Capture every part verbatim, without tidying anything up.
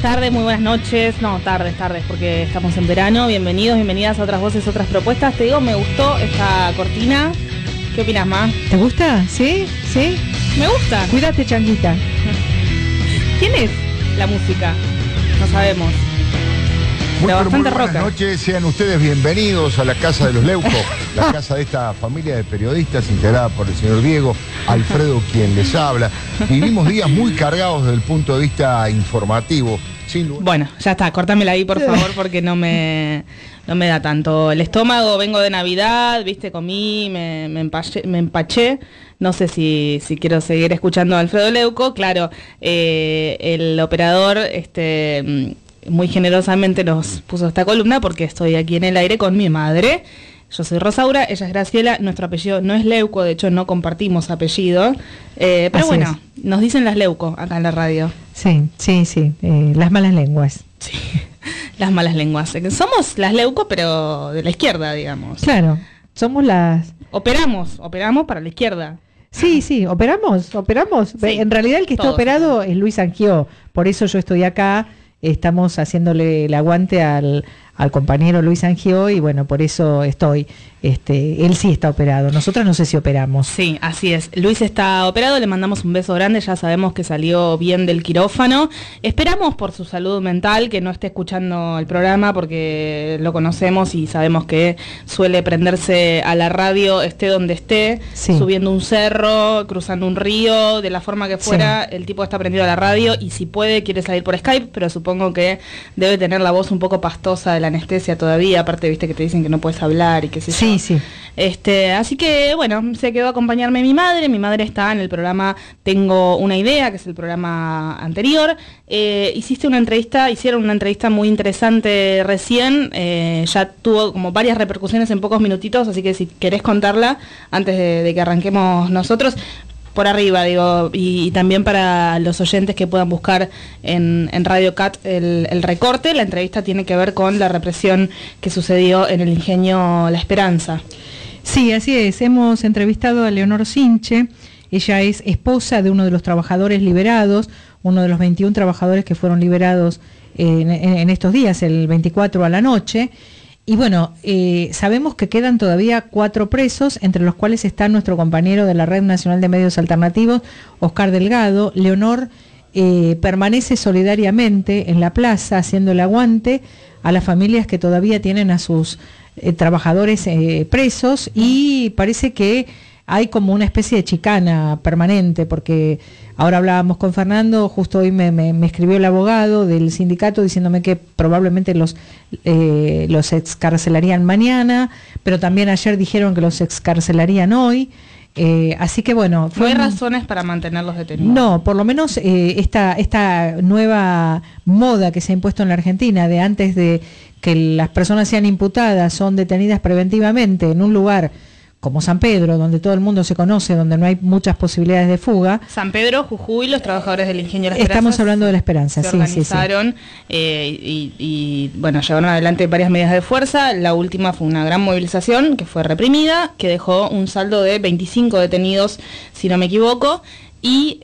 tardes, muy buenas noches. No, tardes, tardes, porque estamos en verano. Bienvenidos, bienvenidas a Otras Voces, Otras Propuestas. Te digo, me gustó esta cortina. ¿Qué opinas, Ma? ¿Te gusta? ¿Sí? ¿Sí? Me gusta. Cuídate, changuita. ¿Quién es la música? No sabemos. Muy, Pero bastante muy buenas roca. noches, sean ustedes bienvenidos a la Casa de los Leucos, la casa de esta familia de periodistas integrada por el señor Diego, Alfredo quien les habla. Vivimos días muy cargados desde el punto de vista informativo. Sin lugar. Bueno, ya está, córtamela ahí por favor porque no me, no me da tanto el estómago. Vengo de Navidad, viste, comí, me, me, empaché, me empaché. No sé si, si quiero seguir escuchando a Alfredo Leuco. Claro, eh, el operador este, muy generosamente nos puso esta columna porque estoy aquí en el aire con mi madre. Yo soy Rosaura, ella es Graciela, nuestro apellido no es Leuco, de hecho no compartimos apellido, eh, pero Así bueno, es. Nos dicen las Leuco acá en la radio. Sí, sí, sí, eh, las malas lenguas. Sí, las malas lenguas. Somos las Leuco, pero de la izquierda, digamos. Claro, somos las... Operamos, operamos para la izquierda. Sí, sí, operamos, operamos. Sí, en realidad el que está todos. operado es Luis Angió, por eso yo estoy acá, estamos haciéndole el aguante al, al compañero Luis Angió y bueno, por eso estoy. Este, él sí está operado, nosotros no sé si operamos. Sí, así es. Luis está operado, le mandamos un beso grande, ya sabemos que salió bien del quirófano. Esperamos por su salud mental que no esté escuchando el programa porque lo conocemos y sabemos que suele prenderse a la radio, esté donde esté, Sí. subiendo un cerro, cruzando un río, de la forma que fuera, Sí. el tipo está prendido a la radio y si puede quiere salir por Skype, pero supongo que debe tener la voz un poco pastosa de la anestesia todavía, aparte viste que te dicen que no puedes hablar y qué sé yo. Sí, sí. Este, así que bueno, se quedó a acompañarme mi madre. Mi madre está en el programa Tengo una idea, que es el programa anterior. Eh, hiciste una entrevista, hicieron una entrevista muy interesante recién. Eh, ya tuvo como varias repercusiones en pocos minutitos, así que si querés contarla antes de, de que arranquemos nosotros. Por arriba, digo, y, y también para los oyentes que puedan buscar en, en Radio Cat el, el recorte, la entrevista tiene que ver con la represión que sucedió en el ingenio La Esperanza. Sí, así es. Hemos entrevistado a Leonor Sinche. Ella es esposa de uno de los trabajadores liberados, uno de los veintiún trabajadores que fueron liberados en, en, en estos días, el veinticuatro a la noche. Y bueno, eh, sabemos que quedan todavía cuatro presos, entre los cuales está nuestro compañero de la Red Nacional de Medios Alternativos, Oscar Delgado. Leonor eh, permanece solidariamente en la plaza haciendo el aguante a las familias que todavía tienen a sus eh, trabajadores eh, presos y parece que hay como una especie de chicana permanente, porque ahora hablábamos con Fernando, justo hoy me, me, me escribió el abogado del sindicato diciéndome que probablemente los, eh, los excarcelarían mañana, pero también ayer dijeron que los excarcelarían hoy. Eh, así que bueno, No hay un... razones para mantenerlos detenidos. No, por lo menos eh, esta, esta nueva moda que se ha impuesto en la Argentina de antes de que las personas sean imputadas, son detenidas preventivamente en un lugar como San Pedro, donde todo el mundo se conoce, donde no hay muchas posibilidades de fuga. San Pedro, Jujuy, los trabajadores del ingenio La Esperanza. Estamos hablando de La Esperanza, se sí, organizaron, sí, sí. Eh, y, y bueno, llevaron adelante varias medidas de fuerza. La última fue una gran movilización que fue reprimida, que dejó un saldo de veinticinco detenidos, si no me equivoco. Y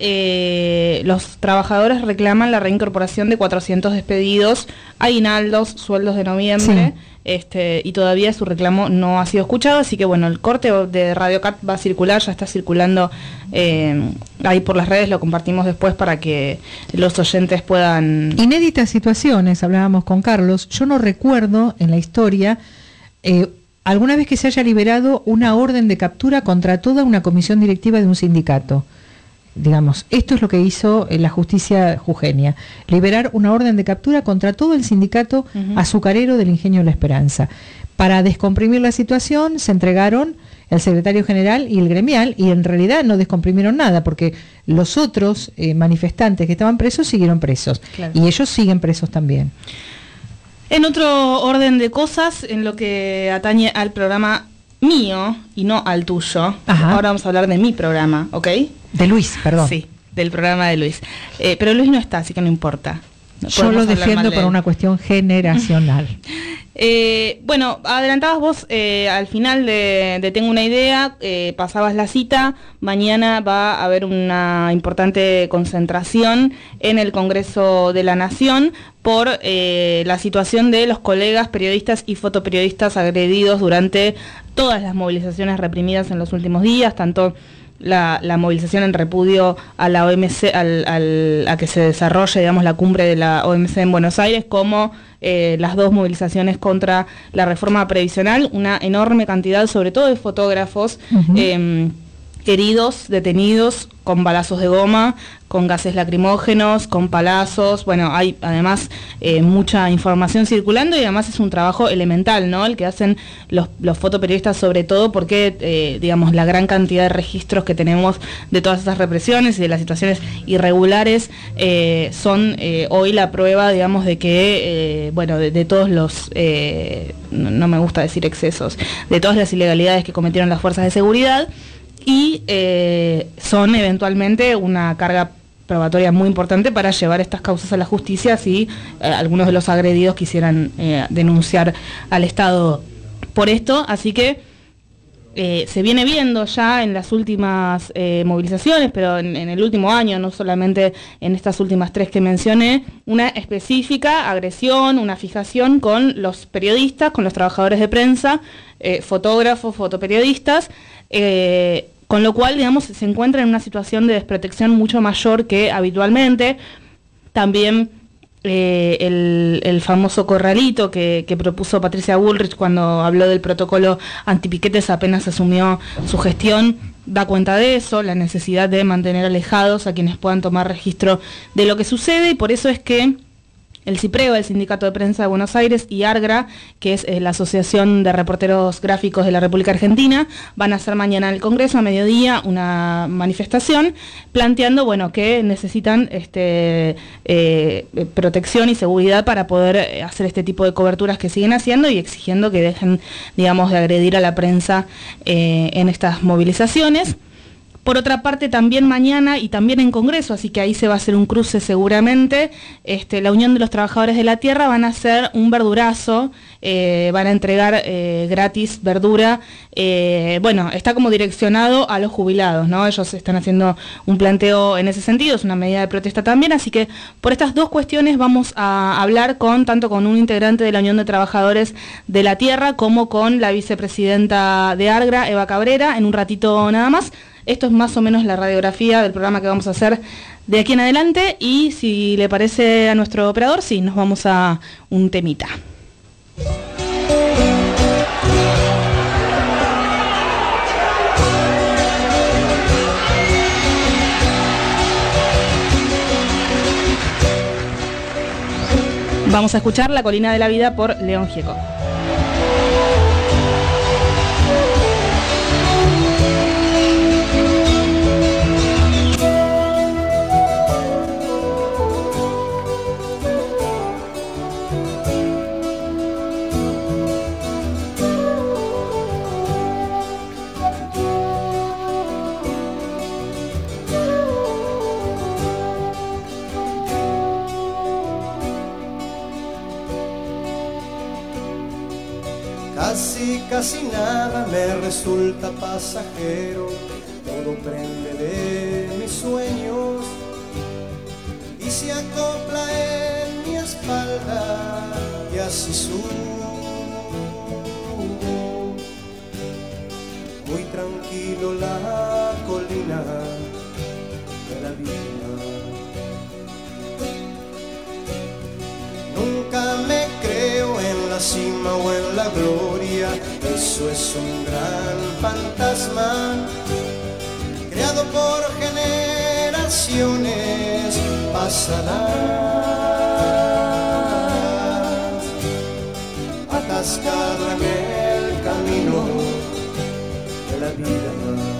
eh, los trabajadores reclaman la reincorporación de cuatrocientos despedidos, aguinaldos, sueldos de noviembre, Sí. este, y todavía su reclamo no ha sido escuchado, así que bueno, el corte de Radio Cat va a circular, ya está circulando eh, ahí por las redes, lo compartimos después para que los oyentes puedan... Inéditas situaciones, hablábamos con Carlos, yo no recuerdo en la historia eh, alguna vez que se haya liberado una orden de captura contra toda una comisión directiva de un sindicato. Digamos, esto es lo que hizo la justicia jujeña, liberar una orden de captura contra todo el sindicato uh-huh. azucarero del ingenio La Esperanza. Para descomprimir la situación se entregaron el secretario general y el gremial, y en realidad no descomprimieron nada, porque los otros eh, manifestantes que estaban presos siguieron presos, claro. Y ellos siguen presos también. En otro orden de cosas, en lo que atañe al programa mío y no al tuyo, Ajá. ahora vamos a hablar de mi programa, ¿ok? De Luis, perdón. Sí, del programa de Luis. Eh, pero Luis no está, así que no importa. No Yo lo defiendo por una cuestión generacional. Eh, bueno, adelantabas vos eh, al final de, de Tengo una idea, eh, pasabas la cita, mañana va a haber una importante concentración en el Congreso de la Nación por eh, la situación de los colegas periodistas y fotoperiodistas agredidos durante todas las movilizaciones reprimidas en los últimos días, tanto La, la movilización en repudio a la O M C, al, al, a que se desarrolle, digamos, la cumbre de la O M C en Buenos Aires, como eh, las dos movilizaciones contra la reforma previsional, una enorme cantidad, sobre todo de fotógrafos, uh-huh. eh, heridos, detenidos, con balazos de goma, con gases lacrimógenos, con palazos. Bueno, hay además eh, mucha información circulando y además es un trabajo elemental, ¿no? El que hacen los, los fotoperiodistas, sobre todo porque, eh, digamos, la gran cantidad de registros que tenemos de todas esas represiones y de las situaciones irregulares eh, son eh, hoy la prueba, digamos, de que, eh, bueno, de, de todos los, eh, no, no me gusta decir excesos, de todas las ilegalidades que cometieron las fuerzas de seguridad. Y eh, son eventualmente una carga probatoria muy importante para llevar estas causas a la justicia si eh, algunos de los agredidos quisieran eh, denunciar al Estado por esto. Así que eh, se viene viendo ya en las últimas eh, movilizaciones, pero en, en el último año, no solamente en estas últimas tres que mencioné, una específica agresión, una fijación con los periodistas, con los trabajadores de prensa, eh, fotógrafos, fotoperiodistas, eh, con lo cual, digamos, se encuentra en una situación de desprotección mucho mayor que habitualmente. También eh, el, el famoso corralito que, que propuso Patricia Bullrich cuando habló del protocolo antipiquetes apenas asumió su gestión, da cuenta de eso, la necesidad de mantener alejados a quienes puedan tomar registro de lo que sucede, y por eso es que el CIPREVA, el Sindicato de Prensa de Buenos Aires, y ARGRA, que es eh, la Asociación de Reporteros Gráficos de la República Argentina, van a hacer mañana en el Congreso a mediodía una manifestación planteando, bueno, que necesitan este, eh, protección y seguridad para poder hacer este tipo de coberturas que siguen haciendo, y exigiendo que dejen, digamos, de agredir a la prensa eh, en estas movilizaciones. Por otra parte, también mañana y también en Congreso, así que ahí se va a hacer un cruce seguramente, este, la Unión de los Trabajadores de la Tierra van a hacer un verdurazo, eh, van a entregar eh, gratis verdura, eh, bueno, está como direccionado a los jubilados, ¿no? Ellos están haciendo un planteo en ese sentido, es una medida de protesta también, así que por estas dos cuestiones vamos a hablar con tanto con un integrante de la Unión de Trabajadores de la Tierra como con la vicepresidenta de ARGRA, Eva Cabrera, en un ratito nada más. Esto es más o menos la radiografía del programa que vamos a hacer de aquí en adelante, y si le parece a nuestro operador, sí, nos vamos a un temita. Vamos a escuchar La Colina de la Vida por León Gieco. Casi, casi nada me resulta pasajero, todo prende de mis sueños y se acopla en mi espalda y así subo, muy tranquilo la colina de la vida. Nunca me creo en la cima o en la gloria, eso es un gran fantasma creado por generaciones pasadas, atascado en el camino de la vida.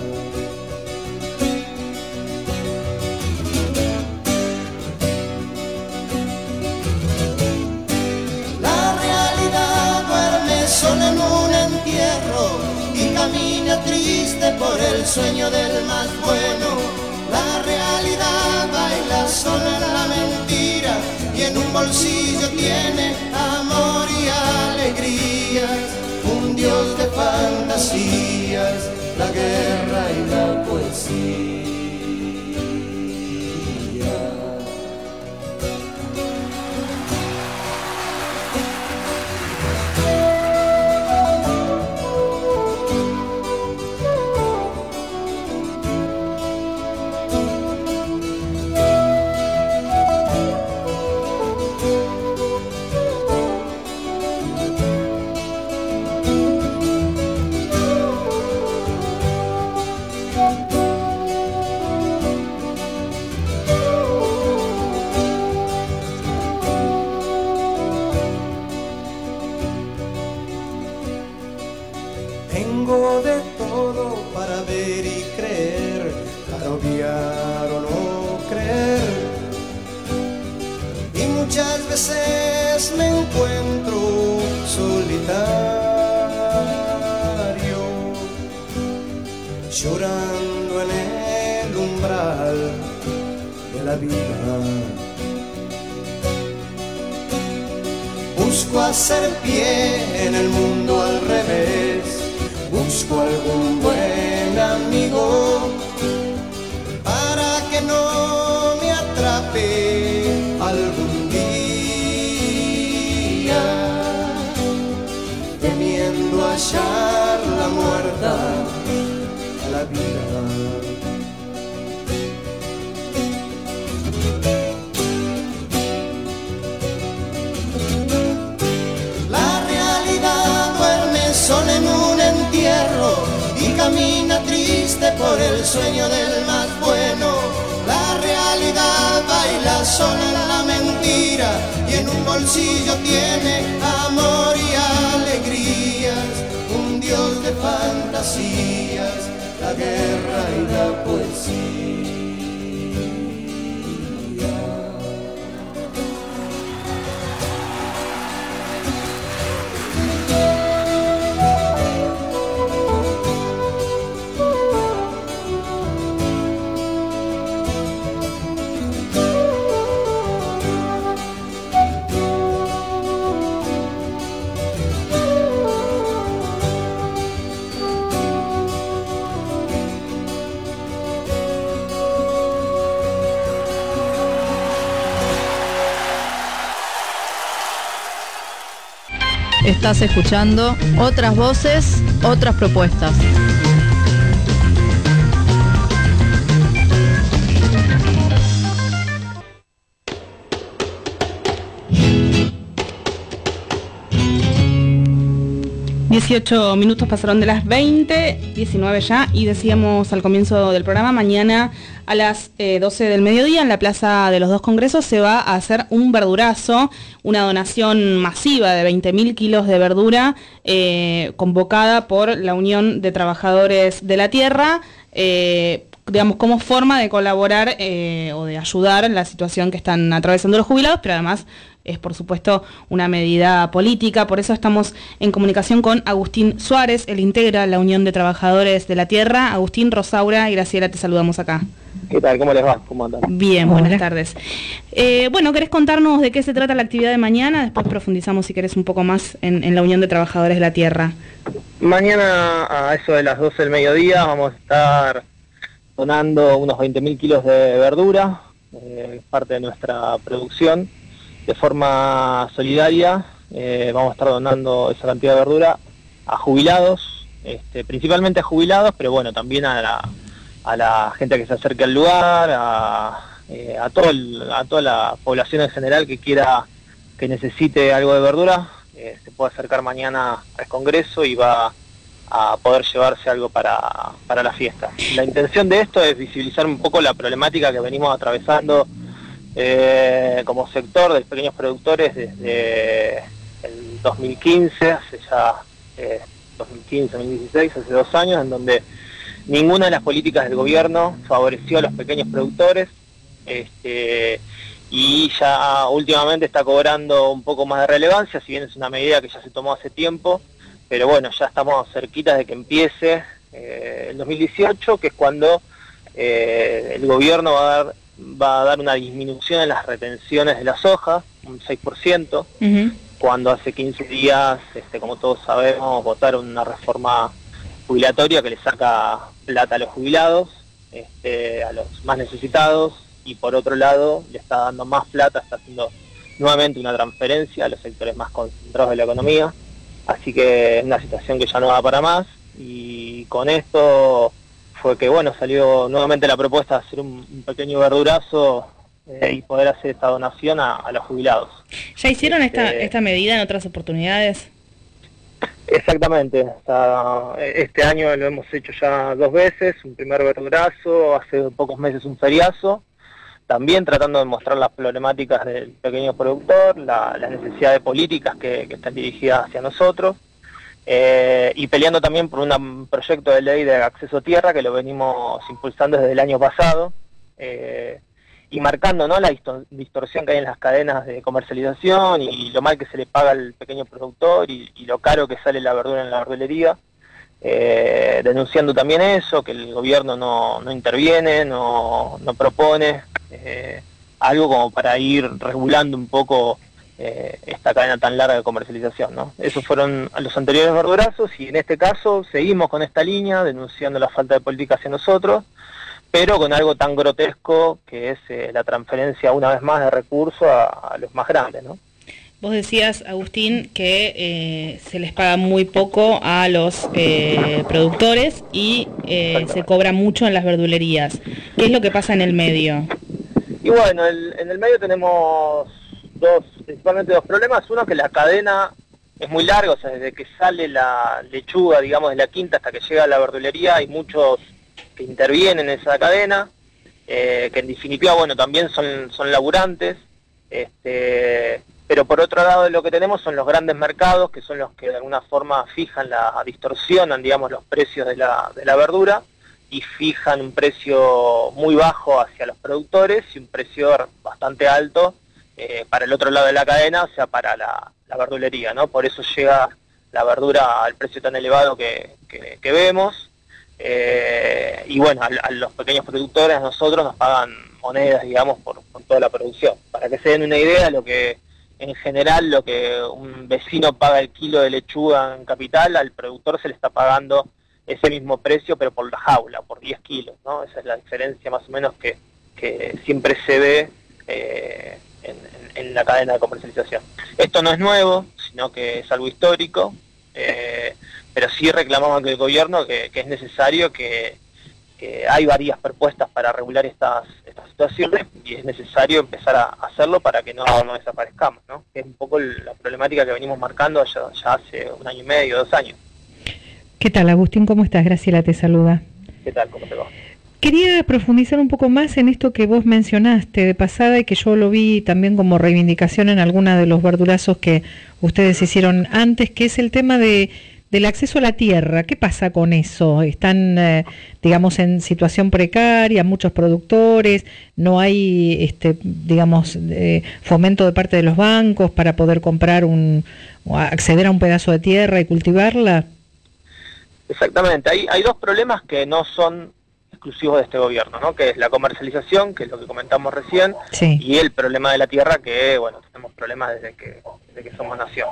Solo en un entierro y camina triste por el sueño del más bueno. La realidad baila sola en la mentira y en un bolsillo tiene amor y alegría. de fantasías, la guerra y la poesía. Tengo de todo para ver y creer, para odiar o no creer. Y muchas veces me encuentro solitario, llorando en el umbral de la vida. Busco hacer pie en el mundo al revés. Busco algún buen amigo para que no me atrape algún día, temiendo hallar la muerta a la vida. La realidad duerme sola en un entierro y camina triste por el sueño del más bueno. La realidad baila sola en la mentira y en un bolsillo tiene amor y alegrías. Un dios de fantasías, la guerra y la poesía. Estás escuchando Otras Voces, Otras Propuestas. dieciocho minutos pasaron de las veinte, diecinueve ya, y decíamos al comienzo del programa, mañana a las eh, doce del mediodía en la Plaza de los Dos Congresos se va a hacer un verdurazo, una donación masiva de veinte mil kilos de verdura eh, convocada por la Unión de Trabajadores de la Tierra, eh, digamos, como forma de colaborar eh, o de ayudar en la situación que están atravesando los jubilados, pero además es, por supuesto, una medida política. Por eso estamos en comunicación con Agustín Suárez, él integra la Unión de Trabajadores de la Tierra. Agustín, Rosaura y Graciela, te saludamos acá. ¿Qué tal? ¿Cómo les va? ¿Cómo andan? Bien, buenas tardes. Eh, bueno, ¿querés contarnos de qué se trata la actividad de mañana? Después profundizamos, si querés, un poco más en, en la Unión de Trabajadores de la Tierra. Mañana, a eso de las doce del mediodía, vamos a estar donando unos veinte mil kilos de verdura, eh, parte de nuestra producción. De forma solidaria, eh, vamos a estar donando esa cantidad de verdura a jubilados, este, principalmente a jubilados, pero bueno, también a la, a la gente que se acerque al lugar, a, eh, a, todo el, a toda la población en general que quiera, que necesite algo de verdura, eh, se puede acercar mañana al Congreso y va a poder llevarse algo para, para la fiesta. La intención de esto es visibilizar un poco la problemática que venimos atravesando Eh, como sector de pequeños productores desde el dos mil quince, hace ya eh, dos mil quince, dos mil dieciséis, hace dos años, en donde ninguna de las políticas del gobierno favoreció a los pequeños productores, este, y ya últimamente está cobrando un poco más de relevancia, si bien es una medida que ya se tomó hace tiempo, pero bueno, ya estamos cerquitas de que empiece eh, el dos mil dieciocho, que es cuando eh, el gobierno va a dar va a dar una disminución en las retenciones de la soja, un seis por ciento, uh-huh. cuando hace quince días, este, como todos sabemos, votaron una reforma jubilatoria que le saca plata a los jubilados, este, a los más necesitados, y por otro lado le está dando más plata, está haciendo nuevamente una transferencia a los sectores más concentrados de la economía, así que es una situación que ya no va para más, y con esto fue que bueno, salió nuevamente la propuesta de hacer un, un pequeño verdurazo eh, y poder hacer esta donación a, a los jubilados. ¿Ya hicieron este, esta, esta medida en otras oportunidades? Exactamente, hasta este año lo hemos hecho ya dos veces, un primer verdurazo, hace pocos meses un feriazo, también tratando de mostrar las problemáticas del pequeño productor, la, las necesidades políticas que, que están dirigidas hacia nosotros, eh, y peleando también por una, un proyecto de ley de acceso a tierra que lo venimos impulsando desde el año pasado, eh, y marcando, ¿no?, la distorsión que hay en las cadenas de comercialización y lo mal que se le paga al pequeño productor y, y lo caro que sale la verdura en la verdulería, eh, denunciando también eso, que el gobierno no, no interviene, no, no propone eh, algo como para ir regulando un poco eh, esta cadena tan larga de comercialización, ¿no? Esos fueron los anteriores verdurazos y en este caso seguimos con esta línea, denunciando la falta de política hacia nosotros, pero con algo tan grotesco que es eh, la transferencia una vez más de recursos a, a los más grandes, ¿no? Vos decías, Agustín, que eh, se les paga muy poco a los eh, productores y eh, se cobra mucho en las verdulerías. ¿Qué es lo que pasa en el medio? Y bueno, el, en el medio tenemos dos, principalmente dos problemas. Uno, que la cadena es muy larga, o sea, desde que sale la lechuga, digamos, de la quinta hasta que llega a la verdulería, hay muchos que intervienen en esa cadena, eh, que en definitiva, bueno, también son, son laburantes, este, pero por otro lado lo que tenemos son los grandes mercados, que son los que de alguna forma fijan, la distorsionan, digamos, los precios de la, de la verdura, y fijan un precio muy bajo hacia los productores y un precio bastante alto eh, para el otro lado de la cadena, o sea, para la, la verdulería, ¿no? Por eso llega la verdura al precio tan elevado que, que, que vemos. Eh, y bueno, a, a los pequeños productores, a nosotros nos pagan monedas, digamos, por, por toda la producción. Para que se den una idea, lo que en general lo que un vecino paga el kilo de lechuga en Capital, al productor se le está pagando ese mismo precio, pero por la jaula, por diez kilos, ¿no? Esa es la diferencia más o menos que, que siempre se ve eh, en, en, en la cadena de comercialización. Esto no es nuevo, sino que es algo histórico, eh, pero sí reclamamos al gobierno que, que es necesario, que, que hay varias propuestas para regular estas, estas situaciones y es necesario empezar a hacerlo para que no, no desaparezcamos, ¿no? Es un poco la problemática que venimos marcando ya, ya hace un año y medio, dos años. ¿Qué tal, Agustín? ¿Cómo estás? Graciela te saluda. ¿Qué tal? ¿Cómo te va? Quería profundizar un poco más en esto que vos mencionaste de pasada y que yo lo vi también como reivindicación en alguna de los verdurazos que ustedes hicieron antes, que es el tema de del acceso a la tierra. ¿Qué pasa con eso? Están, eh, digamos, en situación precaria, muchos productores, no hay, este, digamos, eh, fomento de parte de los bancos para poder comprar un, o acceder a un pedazo de tierra y cultivarla. Exactamente, hay, hay dos problemas que no son exclusivos de este gobierno, ¿no? Que es la comercialización, que es lo que comentamos recién, sí, y el problema de la tierra, que, bueno, tenemos problemas desde que, desde que somos nación.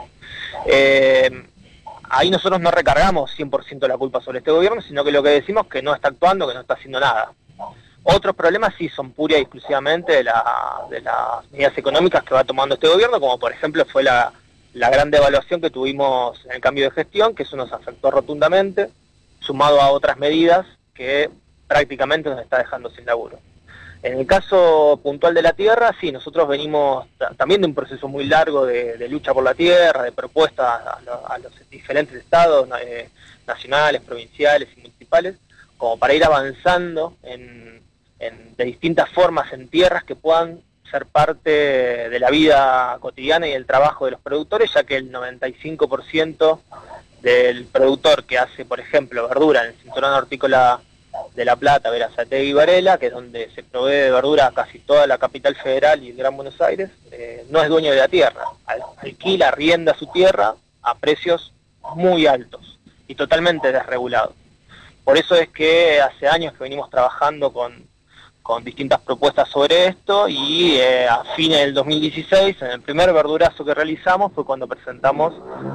Eh, ahí nosotros no recargamos cien por ciento la culpa sobre este gobierno, sino que lo que decimos es que no está actuando, que no está haciendo nada. Otros problemas sí son pura y exclusivamente de, la, de las medidas económicas que va tomando este gobierno, como por ejemplo fue la, la gran devaluación que tuvimos en el cambio de gestión, que eso nos afectó rotundamente, sumado a otras medidas que prácticamente nos está dejando sin laburo. En el caso puntual de la tierra, sí, nosotros venimos también de un proceso muy largo de, de lucha por la tierra, de propuestas a, lo, a los diferentes estados eh, nacionales, provinciales y municipales, como para ir avanzando en, en, de distintas formas en tierras que puedan ser parte de la vida cotidiana y el trabajo de los productores, ya que el noventa y cinco por ciento del productor que hace, por ejemplo, verdura en el cinturón hortícola de La Plata, Berazategui y Varela, que es donde se provee de verdura a casi toda la capital federal y el Gran Buenos Aires, eh, no es dueño de la tierra, Al, alquila, arrienda su tierra a precios muy altos y totalmente desregulados. Por eso es que hace años que venimos trabajando con, con distintas propuestas sobre esto y eh, a fines del dos mil dieciséis, en el primer verdurazo que realizamos, fue cuando presentamos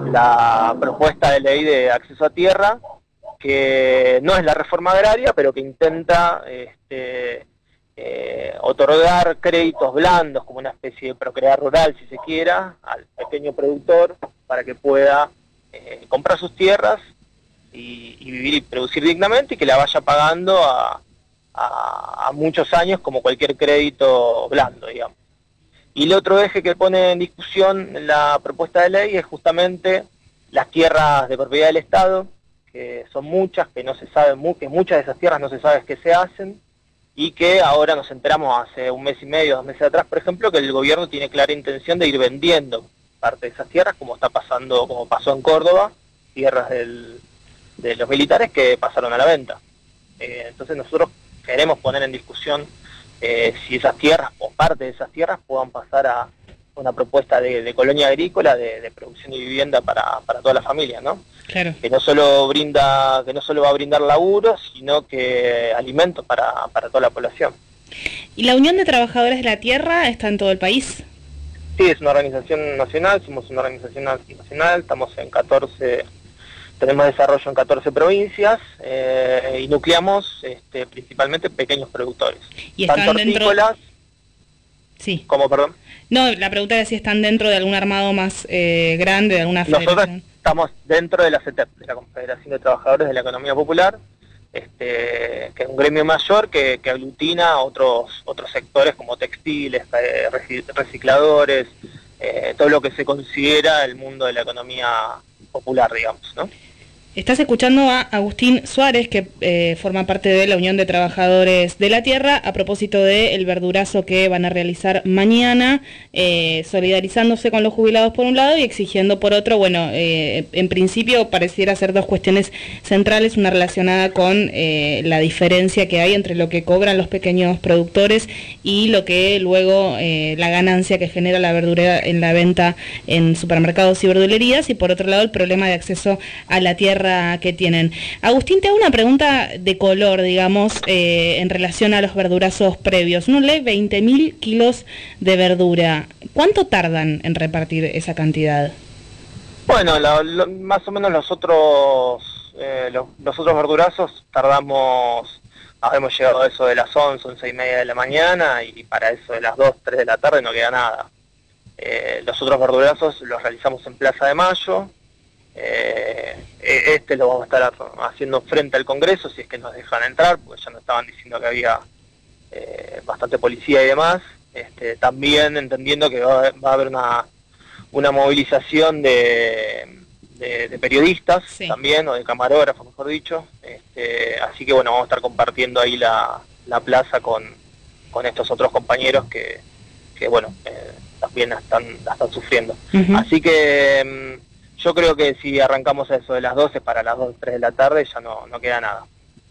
la propuesta de ley de acceso a tierra, que no es la reforma agraria, pero que intenta este, eh, otorgar créditos blandos, como una especie de procrear rural, si se quiera, al pequeño productor, para que pueda eh, comprar sus tierras y, y vivir y producir dignamente, y que la vaya pagando a A, a muchos años como cualquier crédito blando, digamos. Y el otro eje que pone en discusión la propuesta de ley es justamente las tierras de propiedad del Estado, que son muchas, que no se sabe, que muchas de esas tierras no se sabe qué se hacen, y que ahora nos enteramos hace un mes y medio, dos meses atrás, por ejemplo, que el gobierno tiene clara intención de ir vendiendo parte de esas tierras, como está pasando, como pasó en Córdoba, tierras del, de los militares que pasaron a la venta. Eh, entonces nosotros queremos poner en discusión eh, si esas tierras o parte de esas tierras puedan pasar a una propuesta de, de colonia agrícola, de, de producción y vivienda para, para toda la familia, ¿no? Claro. Que no solo brinda, que no solo va a brindar laburo, sino que alimentos para, para toda la población. ¿Y la Unión de Trabajadores de la Tierra está en todo el país? Sí, es una organización nacional, somos una organización nacional, estamos en catorce... Tenemos desarrollo en catorce provincias eh, y nucleamos este, principalmente pequeños productores. ¿Y están tanto dentro? Hortícolas, sí. ¿Cómo, perdón? No, la pregunta era si están dentro de algún armado más eh, grande, de alguna federación. Nosotros estamos dentro de la C E T E P, de la Confederación de Trabajadores de la Economía Popular, este, que es un gremio mayor que, que aglutina otros otros sectores como textiles, eh, recicladores, eh, todo lo que se considera el mundo de la economía popular, digamos, ¿no? Estás escuchando a Agustín Suárez, que eh, forma parte de la Unión de Trabajadores de la Tierra, a propósito del verdurazo que van a realizar mañana, eh, solidarizándose con los jubilados por un lado y exigiendo por otro. Bueno, eh, en principio pareciera ser dos cuestiones centrales, una relacionada con eh, la diferencia que hay entre lo que cobran los pequeños productores y lo que luego, eh, la ganancia que genera la verdura en la venta en supermercados y verdulerías, y por otro lado el problema de acceso a la tierra que tienen. Agustín, te hago una pregunta de color, digamos, eh, en relación a los verdurazos previos. Uno lee veinte mil kilos de verdura. ¿Cuánto tardan en repartir esa cantidad? Bueno, lo, lo, más o menos los otros eh, los, los otros verdurazos tardamos, hemos llegado a eso de las once, once y media de la mañana, y para eso de las dos, tres de la tarde no queda nada. Eh, los otros verdurazos los realizamos en Plaza de Mayo. Eh, este lo vamos a estar haciendo frente al Congreso, si es que nos dejan entrar, porque ya nos estaban diciendo que había eh, bastante policía y demás. Este, también entendiendo que va, va a haber una, una movilización de, de, de periodistas, sí, también, o de camarógrafos, mejor dicho. Este, así que bueno, vamos a estar compartiendo ahí la, la plaza con, con estos otros compañeros que, que bueno, eh, también la están, la están sufriendo. Uh-huh. Así que yo creo que si arrancamos a eso de las doce para las dos, tres de la tarde, ya no, no queda nada.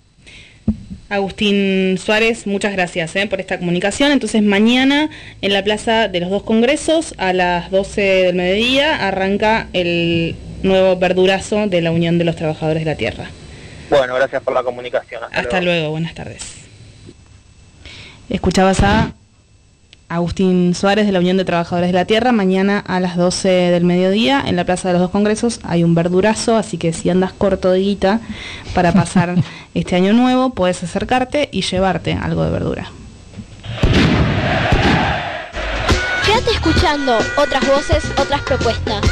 Agustín Suárez, muchas gracias eh, por esta comunicación. Entonces mañana en la Plaza de los Dos Congresos a las doce del mediodía arranca el nuevo verdurazo de la Unión de los Trabajadores de la Tierra. Bueno, gracias por la comunicación. Hasta, Hasta luego. luego, buenas tardes. Escuchabas a Agustín Suárez de la Unión de Trabajadores de la Tierra. Mañana a las doce del mediodía en la Plaza de los Dos Congresos hay un verdurazo, así que si andas corto de guita para pasar este año nuevo, puedes acercarte y llevarte algo de verdura. Quédate escuchando otras voces, otras propuestas.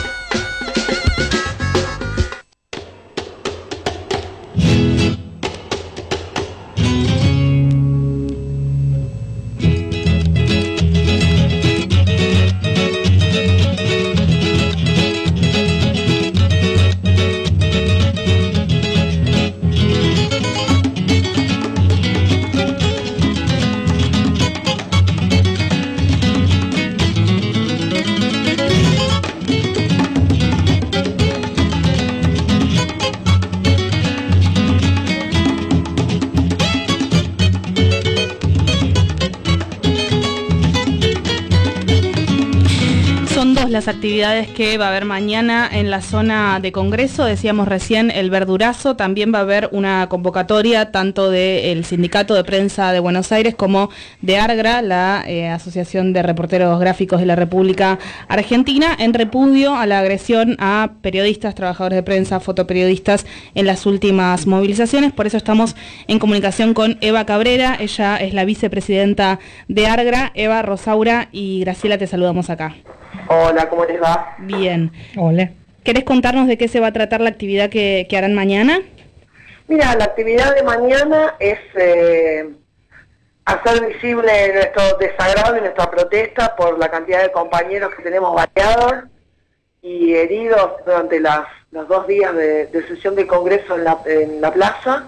las actividades que va a haber mañana en la zona de Congreso. Decíamos recién el verdurazo, también va a haber una convocatoria tanto del Sindicato de Prensa de Buenos Aires como de ARGRA, la eh, Asociación de Reporteros Gráficos de la República Argentina, en repudio a la agresión a periodistas, trabajadores de prensa, fotoperiodistas en las últimas movilizaciones. Por eso estamos en comunicación con Eva Cabrera, ella es la vicepresidenta de ARGRA. Eva, Rosaura y Graciela, te saludamos acá. Hola, ¿cómo les va? Bien. Hola. ¿Querés contarnos de qué se va a tratar la actividad que, que harán mañana? Mira, la actividad de mañana es eh, hacer visible nuestro desagrado y nuestra protesta por la cantidad de compañeros que tenemos baleados y heridos durante las, los dos días de, de sesión del Congreso en la, en la plaza.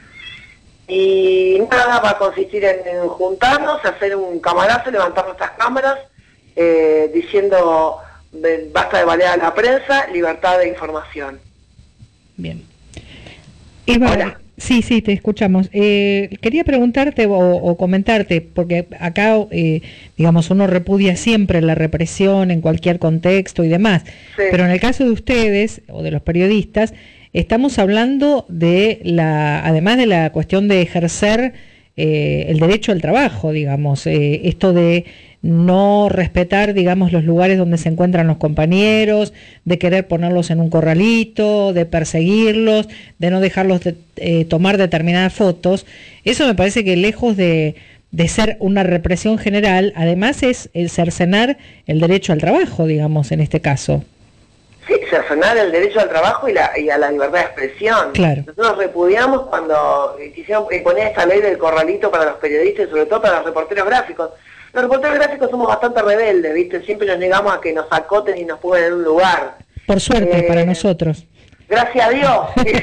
Y nada, va a consistir en, en juntarnos, hacer un camarazo, levantar nuestras cámaras, eh, diciendo basta de balear a la prensa, libertad de información. Bien. Eva, Hola. Sí, sí, te escuchamos. Eh, quería preguntarte o, o comentarte, porque acá, eh, digamos, uno repudia siempre la represión en cualquier contexto y demás, Sí. pero en el caso de ustedes, o de los periodistas, estamos hablando de la, además de la cuestión de ejercer eh, el derecho al trabajo, digamos, eh, esto de no respetar, digamos, los lugares donde se encuentran los compañeros, de querer ponerlos en un corralito, de perseguirlos, de no dejarlos de, eh, tomar determinadas fotos. Eso me parece que lejos de, de ser una represión general, además es el cercenar el derecho al trabajo, digamos, en este caso. Sí, cercenar el derecho al trabajo y, la, y a la libertad de expresión. Claro. Nosotros repudiamos cuando quisieron poner esta ley del corralito para los periodistas y sobre todo para los reporteros gráficos. Los reporteros gráficos somos bastante rebeldes, ¿viste? Siempre nos negamos a que nos acoten y nos pongan en un lugar. Por suerte, Eh, para nosotros. Gracias a Dios.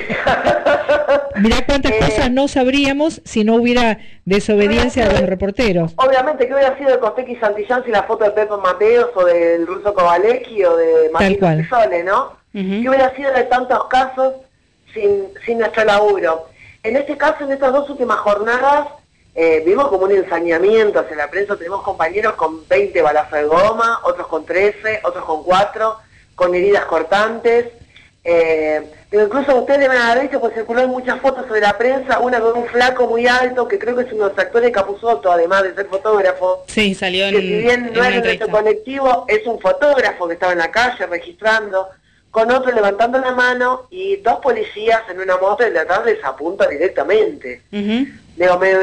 Mirá cuántas Eh, cosas no sabríamos si no hubiera desobediencia de los reporteros. Obviamente, ¿qué hubiera sido de Costequi Santillán sin la foto de Pepe Mateos o del ruso Kovalecki o de Tal cual. Martín Sole, ¿no? Uh-huh. ¿Qué hubiera sido de tantos casos sin, sin nuestro laburo? En este caso, en estas dos últimas jornadas, eh, vimos como un ensañamiento hacia la prensa. Tenemos compañeros con veinte balazos de goma, otros con trece, otros con cuatro, con heridas cortantes. Eh, pero incluso ustedes van a haber visto, pues circularon muchas fotos sobre la prensa, una con un flaco muy alto, que creo que es uno de los actores de Capusotto, además de ser fotógrafo. Sí, salió en, Que si bien en no una es de entrevista. nuestro colectivo, es un fotógrafo que estaba en la calle registrando, con otro levantando la mano y dos policías en una moto y de atrás les apunta directamente. Uh-huh. Digo, me,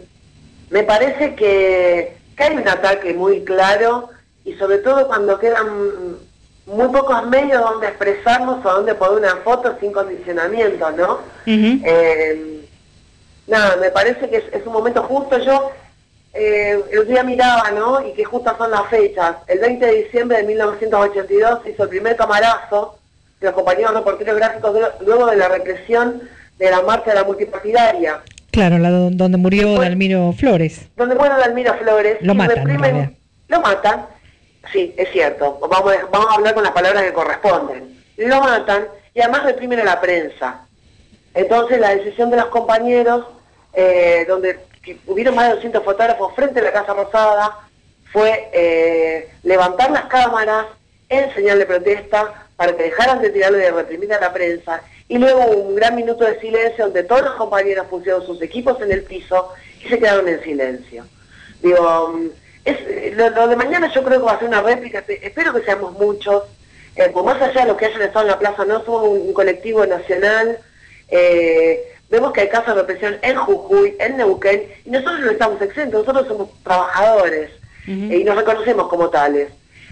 me parece que, que hay un ataque muy claro y sobre todo cuando quedan muy pocos medios donde expresarnos o donde poner una foto sin condicionamiento, ¿no? Uh-huh. Eh, nada, me parece que es, es un momento justo. Yo eh, el otro día miraba, ¿no? Y que justas son las fechas. El veinte de diciembre de mil novecientos ochenta y dos se hizo el primer camarazo de los compañeros reporteros gráficos de, luego de la represión de la marcha de la multipartidaria. Claro, la do- donde murió Después- Dalmiro Flores. Donde muere Dalmiro Flores. Lo y matan, en realidad. reprimen, lo matan, sí, es cierto. Vamos a, vamos a hablar con las palabras que corresponden. Lo matan y además reprimen a la prensa. Entonces la decisión de los compañeros, eh, donde que hubieron más de doscientos fotógrafos frente a la Casa Rosada, fue eh, levantar las cámaras en señal de protesta para que dejaran de tirarle de reprimir a la prensa, y luego un gran minuto de silencio donde todos los compañeros pusieron sus equipos en el piso y se quedaron en silencio. Digo, es, lo, lo de mañana yo creo que va a ser una réplica, espero que seamos muchos, eh, pues más allá de los que hayan estado en la plaza, no somos un, un colectivo nacional. eh, Vemos que hay casos de represión en Jujuy, en Neuquén, y nosotros no estamos exentos, nosotros somos trabajadores. Uh-huh. eh, y nos reconocemos como tales.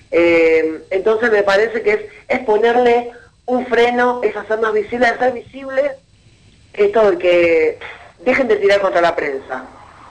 Eh, entonces me parece que es, es ponerle un freno, es hacer más visible, hacer visible esto de que dejen de tirar contra la prensa.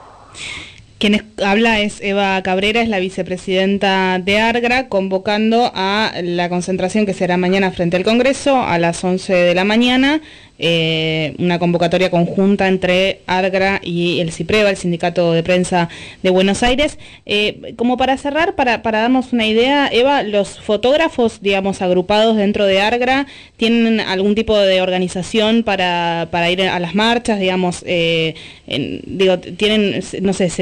Quien es, habla es Eva Cabrera, es la vicepresidenta de ARGRA, convocando a la concentración que será mañana frente al Congreso a las once de la mañana, eh, una convocatoria conjunta entre ARGRA y el CIPREVA, el Sindicato de Prensa de Buenos Aires. Eh, como para cerrar, para, para darnos una idea, Eva, los fotógrafos, digamos, agrupados dentro de ARGRA, ¿tienen algún tipo de organización para, para ir a las marchas, digamos, eh, en, digo, tienen, no sé, se,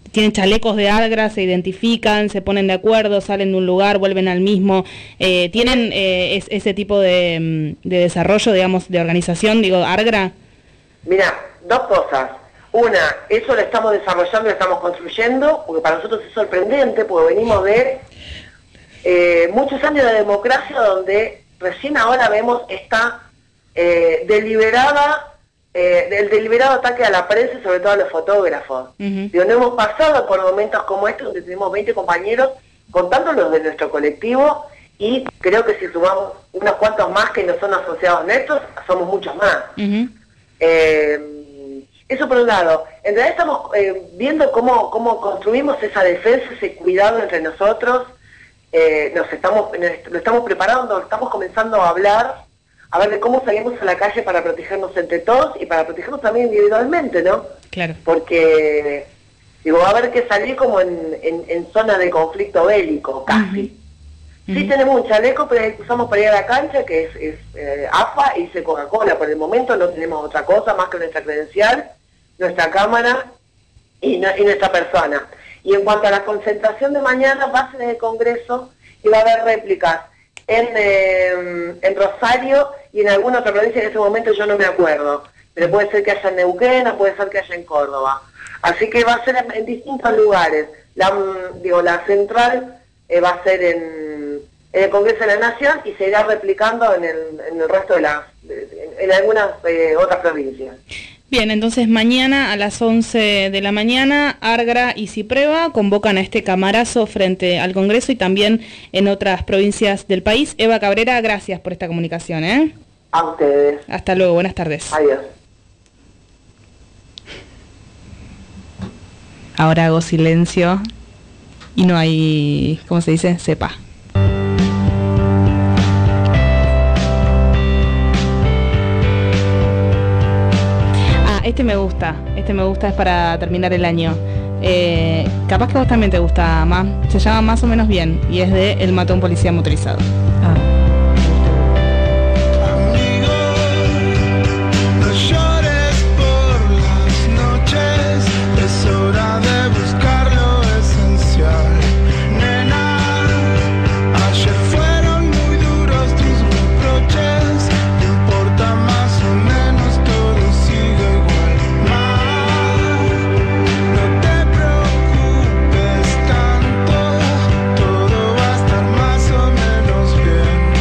tienen chalecos de Argra, se identifican, se ponen de acuerdo, salen de un lugar, vuelven al mismo. Eh, ¿Tienen eh, es, ese tipo de, de desarrollo, digamos, de organización, digo, Argra? Mira, dos cosas. Una, eso lo estamos desarrollando, lo estamos construyendo, porque para nosotros es sorprendente, porque venimos de eh, muchos años de democracia donde recién ahora vemos esta eh, deliberada, eh, el deliberado ataque a la prensa y sobre todo a los fotógrafos. Uh-huh. Digo, no hemos pasado por momentos como este donde tenemos veinte compañeros, contando los de nuestro colectivo, y creo que si sumamos unos cuantos más que no son asociados netos, somos muchos más. Uh-huh. eh, Eso por un lado. En realidad estamos eh, viendo cómo, cómo construimos esa defensa, ese cuidado entre nosotros. Eh, nos estamos, lo estamos preparando, estamos comenzando a hablar, a ver de cómo salimos a la calle para protegernos entre todos y para protegernos también individualmente, ¿no? Claro. Porque, digo, va a haber que salir como en, en, en zona de conflicto bélico, casi. Uh-huh. Sí, uh-huh. Tenemos un chaleco, pero usamos para ir a la cancha, que es, es eh, A F A y dice Coca-Cola. Por el momento no tenemos otra cosa más que nuestra credencial, nuestra cámara y, no, y nuestra persona. Y en cuanto a la concentración de mañana, va a ser en el Congreso y va a haber réplicas en, eh, en Rosario y en alguna otra provincia. En ese momento yo no me acuerdo, pero puede ser que haya en Neuquén o puede ser que haya en Córdoba. Así que va a ser en, en distintos lugares. La, digo, la central eh, va a ser en, en el Congreso de la Nación y se irá replicando en el, en el resto de las, de, en algunas eh, otras provincias. Bien, entonces mañana a las once de la mañana, Argra y Ciprueba convocan a este camarazo frente al Congreso y también en otras provincias del país. Eva Cabrera, gracias por esta comunicación, ¿eh? A ustedes. Hasta luego, buenas tardes. Adiós. Ahora hago silencio y no hay, ¿cómo se dice? Cepa. Este me gusta, este me gusta, es para terminar el año. Eh, capaz que a vos también te gusta, más. Se llama Más o Menos Bien y es de El Mató a un Policía Motorizado. Ah. Todo va a estar más o menos bien.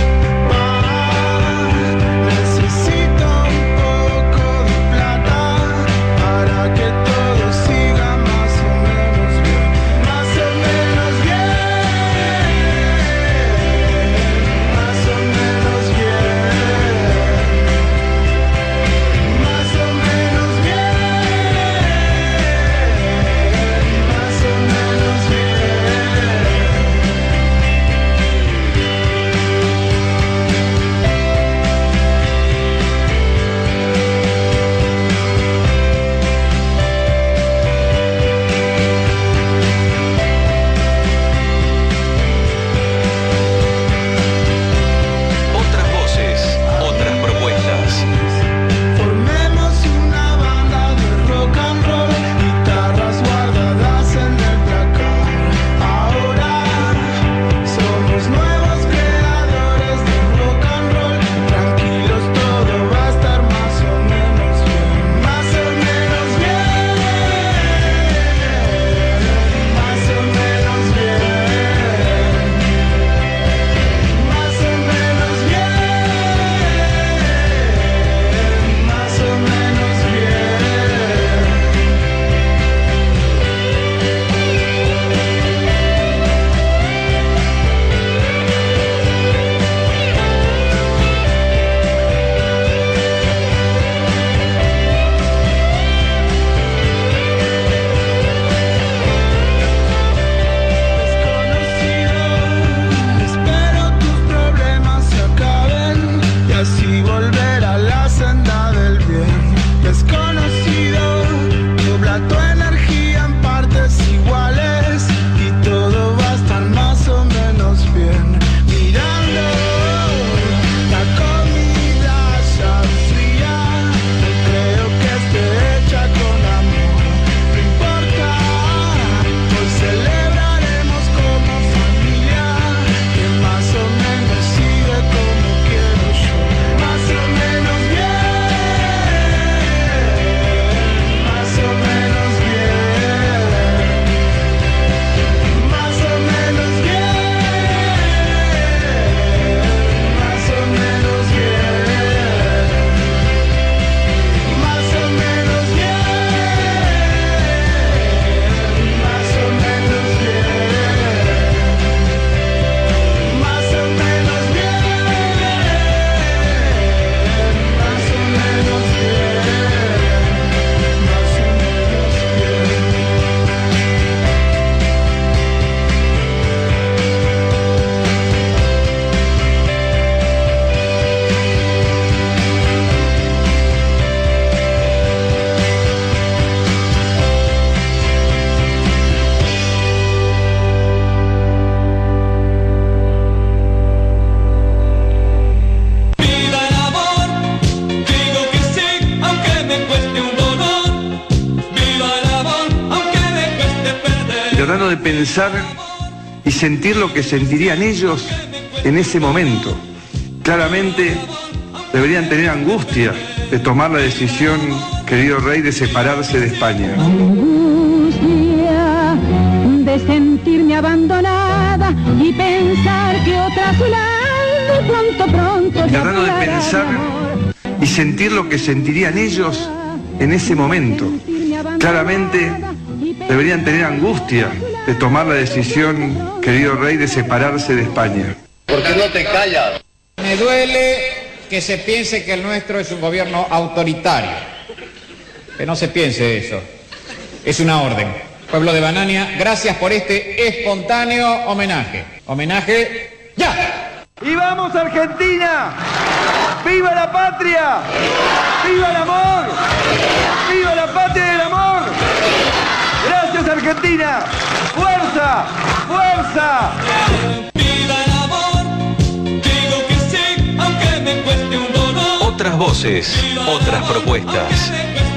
Tratando de pensar y sentir lo que sentirían ellos en ese momento. Claramente deberían tener angustia de tomar la decisión, querido rey, de separarse de España. Angustia de sentirme abandonada y pensar que otra a su lado pronto, pronto Y tratando de pensar y sentir lo que sentirían ellos en ese momento. Claramente deberían tener angustia de tomar la decisión, querido rey, de separarse de España. ¿Por qué no te callas? Me duele que se piense que el nuestro es un gobierno autoritario. Que no se piense eso. Es una orden. Pueblo de Banania, gracias por este espontáneo homenaje. Homenaje ya. ¡Y vamos Argentina! ¡Viva la patria! ¡Viva el amor! ¡Viva la patria y el amor! ¡Gracias Argentina! ¡Fuerza! ¡Fuerza! ¡Viva el amor! Digo que sí, aunque me cueste un dolor. Otras voces, otras propuestas.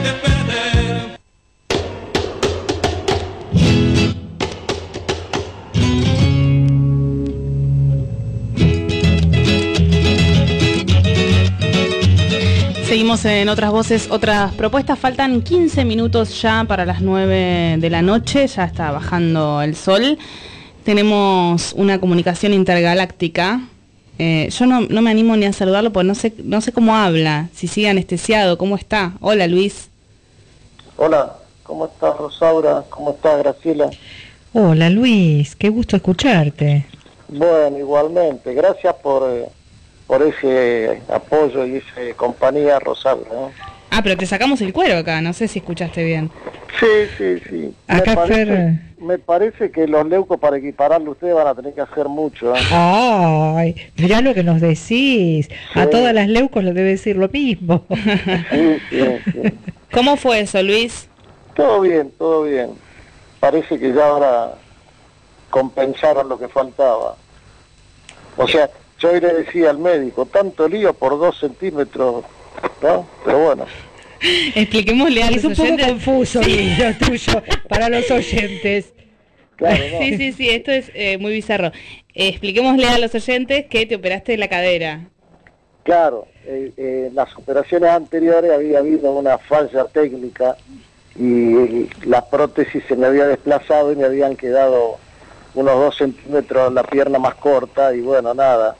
Seguimos en Otras Voces, Otras Propuestas. Faltan quince minutos ya para las nueve de la noche, ya está bajando el sol. Tenemos una comunicación intergaláctica. Eh, yo no, no me animo ni a saludarlo porque no sé, no sé cómo habla, si sigue anestesiado, ¿cómo está? Hola, Luis. Hola, ¿cómo estás, Rosaura? ¿Cómo estás, Graciela? Hola, Luis, qué gusto escucharte. Bueno, igualmente, gracias por... Eh... por ese apoyo y esa compañía, Rosario, ¿no? Ah, pero te sacamos el cuero acá, no sé si escuchaste bien. Sí, sí, sí. Acá me, parece, Fer... me parece que los leucos, para equipararlo, ustedes van a tener que hacer mucho, ¿eh? Ay, mirá lo que nos decís. Sí. A todas las leucos les debe decir lo mismo. Sí, sí, sí. ¿Cómo fue eso, Luis? Todo bien, todo bien. Parece que ya ahora compensaron lo que faltaba. O sea... Yo hoy le decía al médico, tanto lío por dos centímetros, ¿no? Pero bueno. Expliquémosle a los oyentes. Es un poco confuso, sí. Lo tuyo, para los oyentes. Claro, ¿no? Sí, sí, sí, esto es eh, muy bizarro. Eh, expliquémosle a los oyentes que te operaste de la cadera. Claro, eh, eh, en las operaciones anteriores había habido una falla técnica y la prótesis se me había desplazado y me habían quedado unos dos centímetros la pierna más corta y bueno, nada.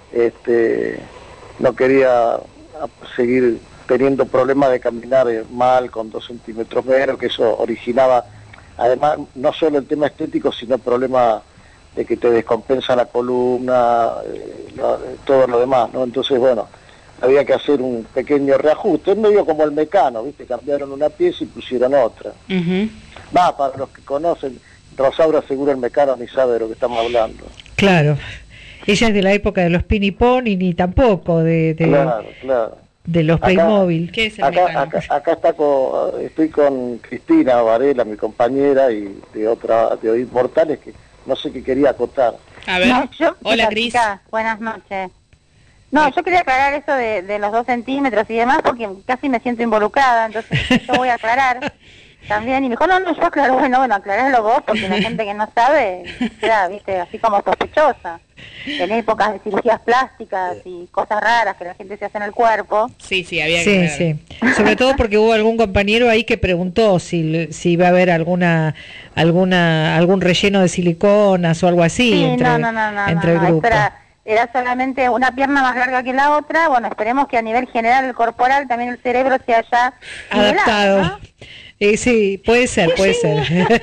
Este, no quería seguir teniendo problemas de caminar mal con dos centímetros menos, que eso originaba, además, no solo el tema estético, sino problemas de que te descompensa la columna, eh, lo, todo lo demás, ¿no? Entonces, bueno, había que hacer un pequeño reajuste, es medio como el Mecano, ¿viste? Cambiaron una pieza y pusieron otra. Uh-huh. Va, para los que conocen, Rosaura seguro el Mecano ni sabe de lo que estamos hablando. Claro. Ella es de la época de los Pinipón y ni tampoco de, de, claro, claro. de los Playmobil. ¿Qué es el acá, Mecano? Acá, acá está con, estoy con Cristina Varela, mi compañera, y de otra, de Oíd Mortales, que no sé qué quería acotar. A ver, no, yo, hola Cris. Buenas noches. No, yo quería aclarar eso de, de los dos centímetros y demás, porque casi me siento involucrada, entonces yo voy a aclarar. También, y me dijo, no, no, yo aclaro, bueno, bueno, aclararlo vos, porque la gente que no sabe queda, viste, así como sospechosa. En épocas de cirugías plásticas y cosas raras que la gente se hace en el cuerpo. Sí, sí, había sí, que sí. Sobre todo porque hubo algún compañero ahí que preguntó si, si iba a haber alguna, alguna, algún relleno de siliconas o algo así sí, entre, no, no, no, no, entre no, el grupo. Era, era solamente una pierna más larga que la otra. Bueno, esperemos que a nivel general, el corporal, también el cerebro se haya adaptado. ¿no? Eh, sí, puede ser, puede ser.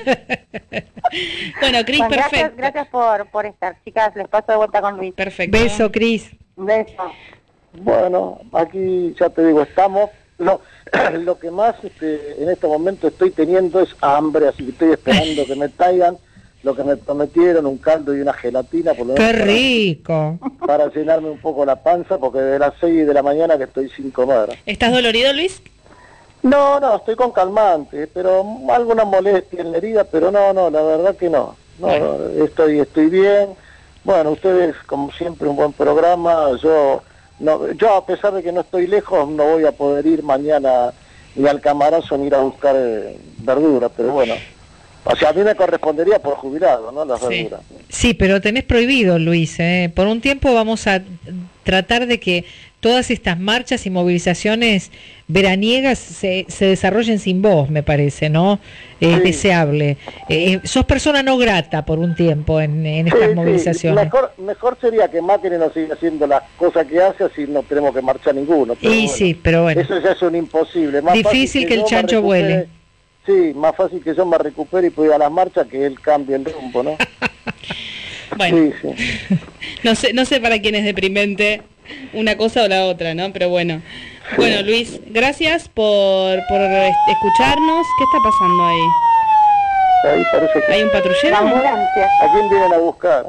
Bueno, Cris, bueno, perfecto. Gracias, gracias por, por estar, chicas. Les paso de vuelta con Luis. Perfecto. Beso, Cris. Beso. Bueno, aquí ya te digo, estamos. Lo, lo que más este, en este momento estoy teniendo es hambre, así que estoy esperando que me traigan lo que me prometieron, un caldo y una gelatina. Por lo menos ¡qué rico! Para, para llenarme un poco la panza, porque de las seis de la mañana que estoy sin comer. ¿Estás dolorido, Luis? No, no, estoy con calmante, pero alguna molestia en la herida, pero no, no, la verdad que no. No, no estoy, estoy bien. Bueno, ustedes, como siempre, un buen programa. Yo, no, yo a pesar de que no estoy lejos, no voy a poder ir mañana ni al Camarazo ni ir a buscar eh, verdura, pero bueno, O sea, a mí me correspondería por jubilado, ¿no? Las Sí. verduras. Sí, pero tenés prohibido, Luis, ¿eh? Por un tiempo vamos a tratar de que todas estas marchas y movilizaciones veraniegas se, se desarrollen sin vos, me parece, ¿no? Es Sí. deseable. Eh, sos persona no grata por un tiempo en, en Sí, estas sí, movilizaciones. Mejor, mejor sería que Macri no siga haciendo las cosas que hace, así no tenemos que marchar ninguno. Pero Y bueno, sí, pero bueno. eso ya es un imposible. Más Difícil fácil que el yo me chancho recupere- vuele. Sí, más fácil que yo me recupere y pueda ir a las marchas que él cambie el rumbo, ¿no? Bueno, Sí, sí. no sé, no sé para quién es deprimente una cosa o la otra, ¿no? Pero bueno. Bueno, Luis, gracias por, por este, escucharnos. ¿Qué está pasando ahí? Ahí parece que... ¿Hay un patrullero? ¿A quién vienen a buscar?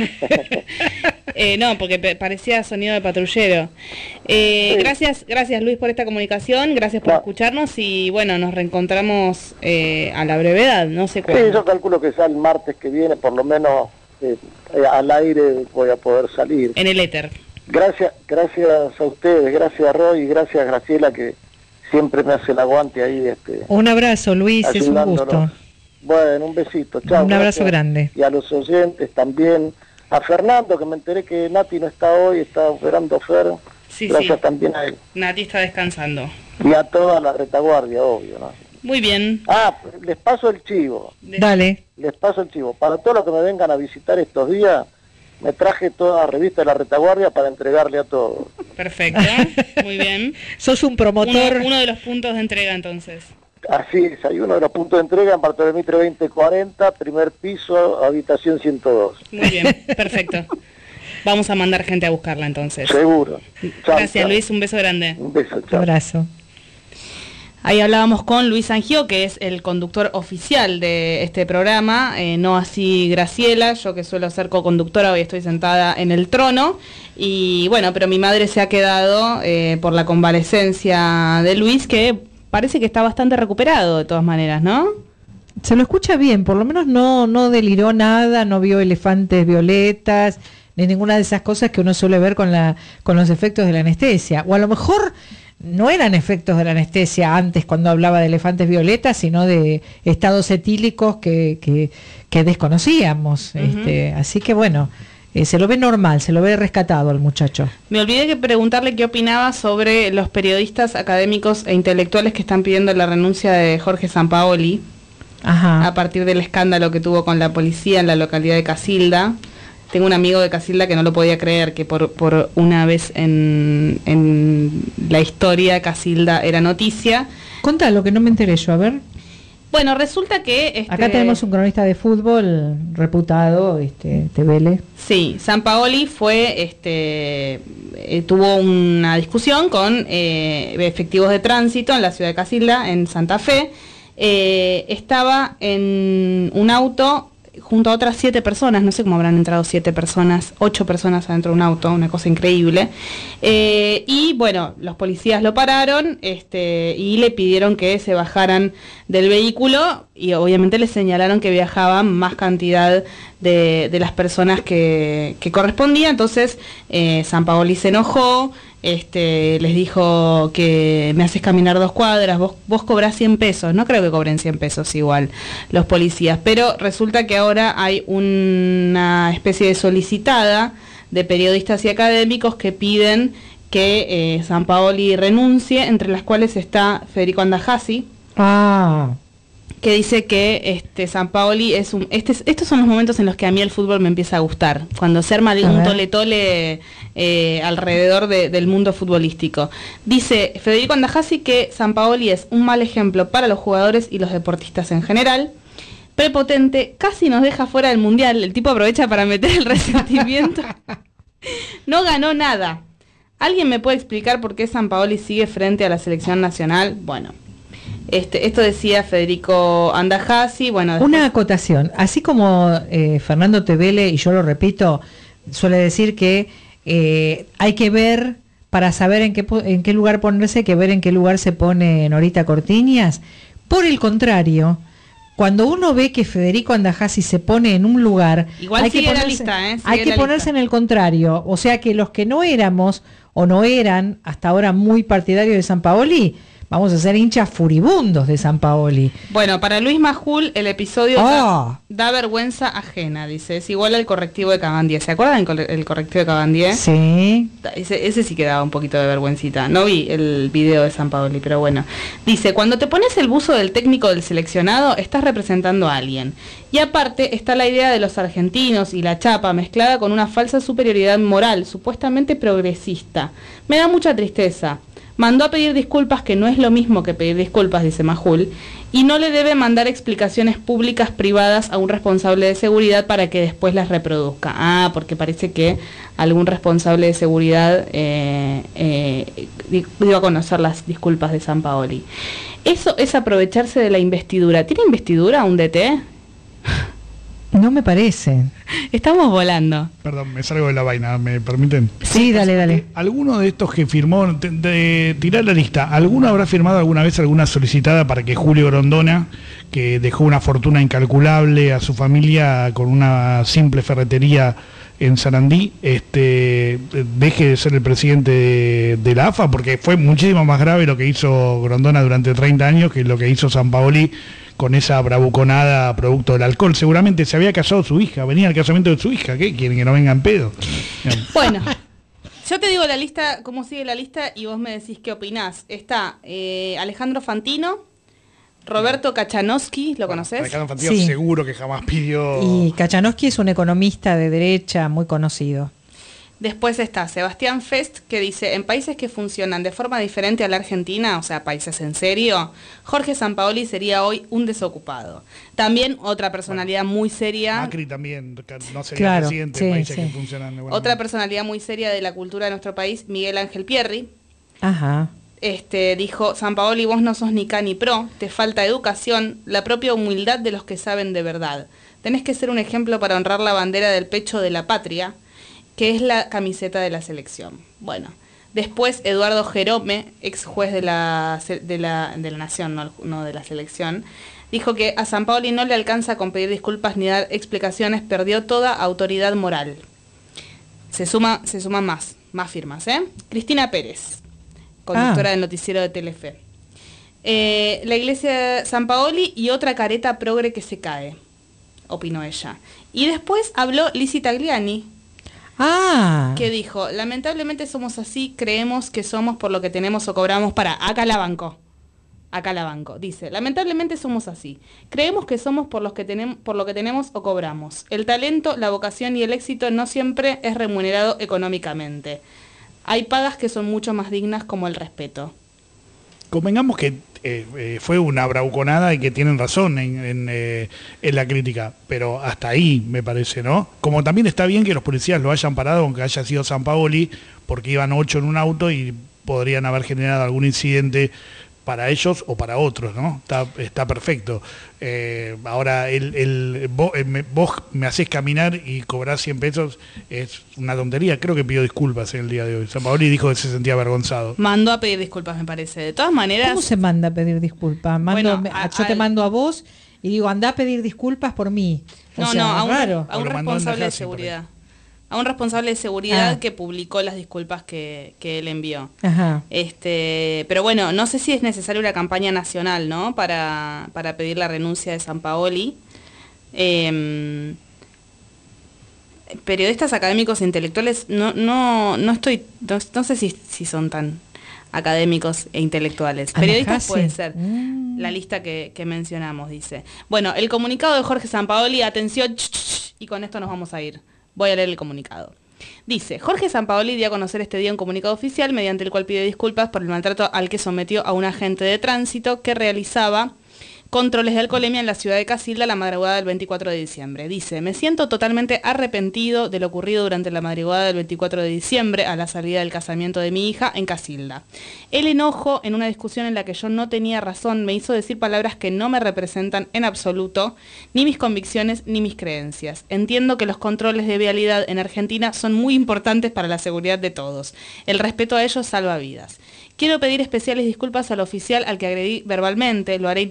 Eh, no, porque pe- parecía sonido de patrullero. Eh, Sí. Gracias, gracias Luis por esta comunicación, gracias por No. escucharnos y bueno, nos reencontramos eh, a la brevedad, no sé Sí, cuándo. yo calculo que ya el martes que viene, por lo menos eh, eh, al aire voy a poder salir. En el éter. Gracias, gracias a ustedes, gracias a Roy y gracias a Graciela que siempre me hace el aguante ahí. Este, Un abrazo, Luis, es un ayudándonos. gusto. Bueno, un besito, chao. Un abrazo gracias. grande. Y a los oyentes también. A Fernando, que me enteré que Nati no está hoy, está operando Fer. Sí, gracias sí. también a él. Nati está descansando. Y a toda la retaguardia, obvio, ¿no? Muy bien. Ah, les paso el chivo. Dale. Les paso el chivo. Para todos los que me vengan a visitar estos días, me traje toda la revista de la retaguardia para entregarle a todos. Perfecto, muy bien. Sos un promotor. Uno, uno de los puntos de entrega entonces. Así es, hay uno de los puntos de entrega en Bartolomé Mitre veinte cuarenta, primer piso, habitación ciento dos. Muy bien, perfecto. Vamos a mandar gente a buscarla entonces. Seguro. Chao, Gracias chao. Luis, un beso grande. Un beso, Un chao. abrazo. Ahí hablábamos con Luis Angio, que es el conductor oficial de este programa, eh, no así Graciela, yo que suelo ser co-conductora, hoy estoy sentada en el trono, y bueno, pero mi madre se ha quedado eh, por la convalecencia de Luis, que parece que está bastante recuperado de todas maneras, ¿no? Se lo escucha bien, por lo menos no, no deliró nada, no vio elefantes violetas, ni ninguna de esas cosas que uno suele ver con, la, con los efectos de la anestesia. O a lo mejor no eran efectos de la anestesia antes cuando hablaba de elefantes violetas, sino de estados etílicos que, que, que desconocíamos. Ujú. este, así que bueno, eh, se lo ve normal, se lo ve rescatado al muchacho. Me olvidé de preguntarle qué opinaba sobre los periodistas académicos e intelectuales que están pidiendo la renuncia de Jorge Sampaoli. Ajá. A partir del escándalo que tuvo con la policía en la localidad de Casilda. Tengo un amigo de Casilda que no lo podía creer, que por, por una vez en, en la historia Casilda era noticia. Contalo, que no me enteré yo, a ver. Bueno, resulta que... Este, Acá tenemos un cronista de fútbol reputado, este, Tevele. Sí, Sampaoli fue, este, eh, tuvo una discusión con eh, efectivos de tránsito en la ciudad de Casilda, en Santa Fe. Eh, estaba en un auto junto a otras siete personas, no sé cómo habrán entrado siete personas, ocho personas adentro de un auto, una cosa increíble. Eh, y bueno, los policías lo pararon este, y le pidieron que se bajaran del vehículo y obviamente le señalaron que viajaban más cantidad de, de las personas que, que correspondía. Entonces eh, Sampaoli se enojó, este, les dijo que me haces caminar dos cuadras, vos, vos cobrás cien pesos, no creo que cobren cien pesos igual los policías, pero resulta que ahora hay una especie de solicitada de periodistas y académicos que piden que eh, Sampaoli renuncie, entre las cuales está Federico Andajasi, Ah, que dice que este Sampaoli es un... Este, estos son los momentos en los que a mí el fútbol me empieza a gustar, cuando se arma A un ver. tole-tole eh, alrededor de- del mundo futbolístico. Dice Federico Andajasi que Sampaoli es un mal ejemplo para los jugadores y los deportistas en general, prepotente, casi nos deja fuera del mundial, el tipo aprovecha para meter el resentimiento. No ganó nada. ¿Alguien me puede explicar por qué Sampaoli sigue frente a la selección nacional? Bueno, este, esto decía Federico Andajasi. Bueno, después- una acotación. Así como eh, Fernando Tevele, y yo lo repito, suele decir que eh, hay que ver, para saber en qué, po- en qué lugar ponerse, hay que ver en qué lugar se pone Norita Cortiñas. Por el contrario, cuando uno ve que Federico Andajasi se pone en un lugar, Igual hay sigue que la ponerse, lista, ¿eh? Sigue hay que la ponerse lista. en el contrario. O sea que los que no éramos o no eran hasta ahora muy partidarios de Sampaoli, vamos a ser hinchas furibundos de Sampaoli. Bueno, para Luis Majul el episodio Oh. da, da vergüenza ajena, dice, es igual al correctivo de Cabandier. ¿Se acuerdan el, cor- el correctivo de Cabandier? Sí. Ese, ese sí que daba un poquito de vergüencita. No vi el video de Sampaoli, pero bueno. Dice, cuando te pones el buzo del técnico del seleccionado, estás representando a alguien. Y aparte está la idea de los argentinos y la chapa mezclada con una falsa superioridad moral, supuestamente progresista. Me da mucha tristeza. Mandó a pedir disculpas, que no es lo mismo que pedir disculpas, dice Majul, y no le debe mandar explicaciones públicas privadas a un responsable de seguridad para que después las reproduzca. Ah, porque parece que algún responsable de seguridad eh, eh, dio a conocer las disculpas de Sampaoli. Eso es aprovecharse de la investidura. ¿Tiene investidura un D T? No me parece. Estamos volando. Perdón, me salgo de la vaina, ¿me permiten? Sí, dale, dale. ¿Alguno de estos que firmó, de, de tirar la lista, alguno habrá firmado alguna vez alguna solicitada para que Julio Grondona, que dejó una fortuna incalculable a su familia con una simple ferretería en Sarandí, este, deje de ser el presidente de, de la A F A? Porque fue muchísimo más grave lo que hizo Grondona durante treinta años que lo que hizo Sampaoli con esa bravuconada producto del alcohol. Seguramente se había casado su hija, venía al casamiento de su hija. ¿Qué quieren, que no vengan pedo? Bueno, yo te digo la lista, cómo sigue la lista, y vos me decís qué opinás. Está eh, Alejandro Fantino, Roberto Kachanowski, ¿lo conoces? Alejandro Fantino Sí. seguro que jamás pidió... Y Kachanowski es un economista de derecha muy conocido. Después está Sebastián Fest, que dice, en países que funcionan de forma diferente a la Argentina, o sea, países en serio, Jorge Sampaoli sería hoy un desocupado. También otra personalidad muy seria. Macri también, no sería Claro, presidente sí, en países sí. que funcionan de buena Otra manera. personalidad muy seria de la cultura de nuestro país, Miguel Ángel Pierri. Ajá. Este, dijo, Sampaoli, vos no sos ni ca ni pro, te falta educación, la propia humildad de los que saben de verdad. Tenés que ser un ejemplo para honrar la bandera del pecho de la patria, que es la camiseta de la selección. Bueno, después Eduardo Jerome, ex juez de la, de la, de la Nación, no, no de la selección, dijo que a Sampaoli no le alcanza con pedir disculpas ni dar explicaciones, perdió toda autoridad moral. Se suma, se suman más, más firmas, ¿eh? Cristina Pérez, conductora Ah. del noticiero de Telefe. Eh, la iglesia de Sampaoli y otra careta progre que se cae, opinó ella. Y después habló Lizzy Tagliani, Ah. que dijo, lamentablemente somos así, creemos que somos por lo que tenemos o cobramos. Para, acá la banco. Acá la banco. Dice, lamentablemente somos así. Creemos que somos por, los que tenemos, por lo que tenemos o cobramos. El talento, la vocación y el éxito no siempre es remunerado económicamente. Hay pagas que son mucho más dignas, como el respeto. Convengamos que eh, eh, fue una bravuconada y que tienen razón en, en, eh, en la crítica, pero hasta ahí me parece, ¿no? Como también está bien que los policías lo hayan parado, aunque haya sido Sampaoli, porque iban ocho en un auto y podrían haber generado algún incidente para ellos o para otros, ¿no? Está, está perfecto. Eh, ahora, el, el, vos, eh, me, vos me hacés caminar y cobrás cien pesos, es una tontería. Creo que pidió disculpas en el día de hoy. Sampaoli dijo que se sentía avergonzado. Mandó a pedir disculpas, me parece. De todas maneras... ¿Cómo se manda a pedir disculpas? Mando, Bueno, a- yo te al- mando a vos y digo, anda a pedir disculpas por mí. O No, sea, no, a un, raro. a un O lo mandó en responsable de Racing, por ahí. seguridad. A un responsable de seguridad Ah. que publicó las disculpas que, que él envió. Ajá. Este, pero bueno, no sé si es necesaria una campaña nacional, ¿no? Para, para pedir la renuncia de Sampaoli. Eh, periodistas académicos e intelectuales, no, no, no estoy, no, no sé si, si son tan académicos e intelectuales. Ana Periodistas Hassi. puede ser. Mm. La lista que, que mencionamos, dice. Bueno, el comunicado de Jorge Sampaoli, atención, ch, ch, ch, y con esto nos vamos a ir. Voy a leer el comunicado. Dice, Jorge Sampaoli dio a conocer este día un comunicado oficial mediante el cual pide disculpas por el maltrato al que sometió a un agente de tránsito que realizaba controles de alcoholemia en la ciudad de Casilda la madrugada del veinticuatro de diciembre. Dice, me siento totalmente arrepentido de lo ocurrido durante la madrugada del veinticuatro de diciembre a la salida del casamiento de mi hija en Casilda. El enojo en una discusión en la que yo no tenía razón me hizo decir palabras que no me representan en absoluto, ni mis convicciones ni mis creencias. Entiendo que los controles de vialidad en Argentina son muy importantes para la seguridad de todos. El respeto a ellos salva vidas. Quiero pedir especiales disculpas al oficial al que agredí verbalmente, lo haré individualmente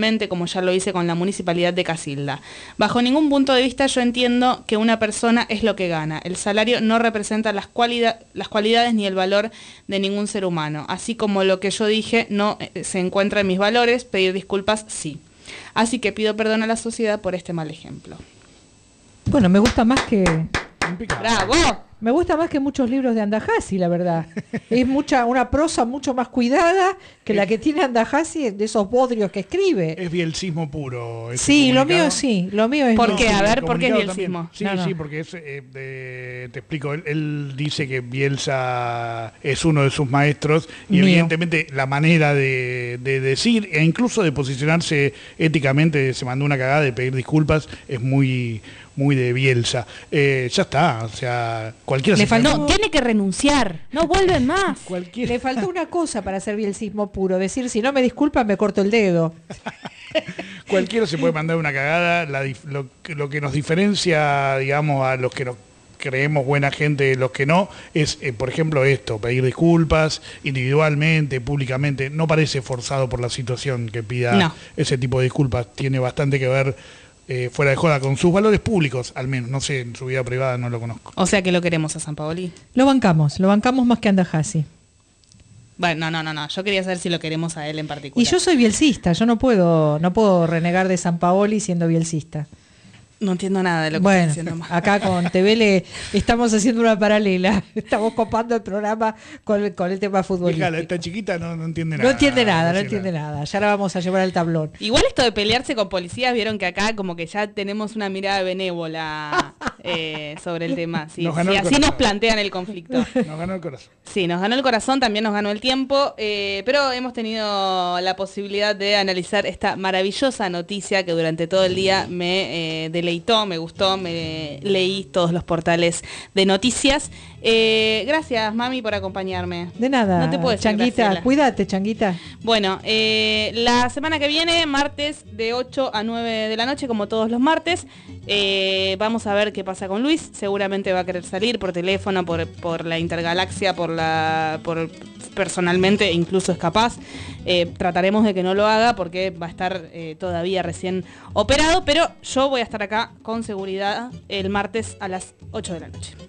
personalmente, como ya lo hice con la Municipalidad de Casilda. Bajo ningún punto de vista yo entiendo que una persona es lo que gana. El salario no representa las, cualidad, las cualidades ni el valor de ningún ser humano. Así como lo que yo dije no eh, se encuentra en mis valores, pedir disculpas sí. Así que pido perdón a la sociedad por este mal ejemplo. Bueno, me gusta más que... ¡Bravo! Me gusta más que muchos libros de Andajasi, la verdad. Es mucha una prosa mucho más cuidada que la que tiene Andajasi, de esos bodrios que escribe. Es bielcismo puro. Sí, lo mío sí, lo mío es... ¿Por qué? A ver, el ¿por qué es comunicado bielcismo? también. Sí, No, no. sí, porque es, eh, de- te explico, él, él dice que Bielsa es uno de sus maestros y Mío. evidentemente la manera de, de decir e incluso de posicionarse éticamente, se mandó una cagada de pedir disculpas, es muy... muy de Bielsa. Eh, ya está, o sea, cualquiera Le se puede- faltó- No, tiene que renunciar. No vuelven más. Cualquiera. Le faltó una cosa para hacer bielcismo puro, decir, si no me disculpan me corto el dedo. Cualquiera se puede mandar una cagada. La dif- lo, que- lo que nos diferencia, digamos, a los que nos creemos buena gente de los que no, es, eh, por ejemplo, esto, pedir disculpas individualmente, públicamente. No parece forzado por la situación que pida No. ese tipo de disculpas. Tiene bastante que ver, eh, fuera de joda, con sus valores públicos, al menos. No sé, en su vida privada no lo conozco. O sea que lo queremos a San Paoli. Lo bancamos, lo bancamos más que Andajasi. Bueno, no, no, no, no. Yo quería saber si lo queremos a él en particular. Y yo soy bielcista, yo no puedo, no puedo renegar de San Paoli siendo bielcista. No entiendo nada de lo que Bueno, estoy diciendo más. acá con T V le estamos haciendo una paralela. Estamos copando el programa con, con el tema futbolístico. Fíjala, esta chiquita no, no entiende No nada. entiende nada, no dice entiende nada. Ya la vamos a llevar al tablón. Igual esto de pelearse con policías, vieron que acá como que ya tenemos una mirada benévola eh, sobre el tema. Sí, Nos ganó sí, el así corazón. nos plantean el conflicto. Nos ganó el corazón. Sí, nos ganó el corazón, también nos ganó el tiempo, eh, pero hemos tenido la posibilidad de analizar esta maravillosa noticia que durante todo el día me eh, deleitó, me gustó, me leí todos los portales de noticias. Eh, gracias, mami, por acompañarme. De nada, No te puedo decir, Changuita, Graciela. cuídate, Changuita. Bueno, eh, la semana que viene, martes de ocho a nueve de la noche, como todos los martes, eh, vamos a ver qué pasa con Luis. Seguramente va a querer salir por teléfono, por, por la intergalaxia, por la, por personalmente, incluso es capaz. Eh, trataremos de que no lo haga porque va a estar eh, todavía recién operado, pero yo voy a estar acá con seguridad el martes a las ocho de la noche.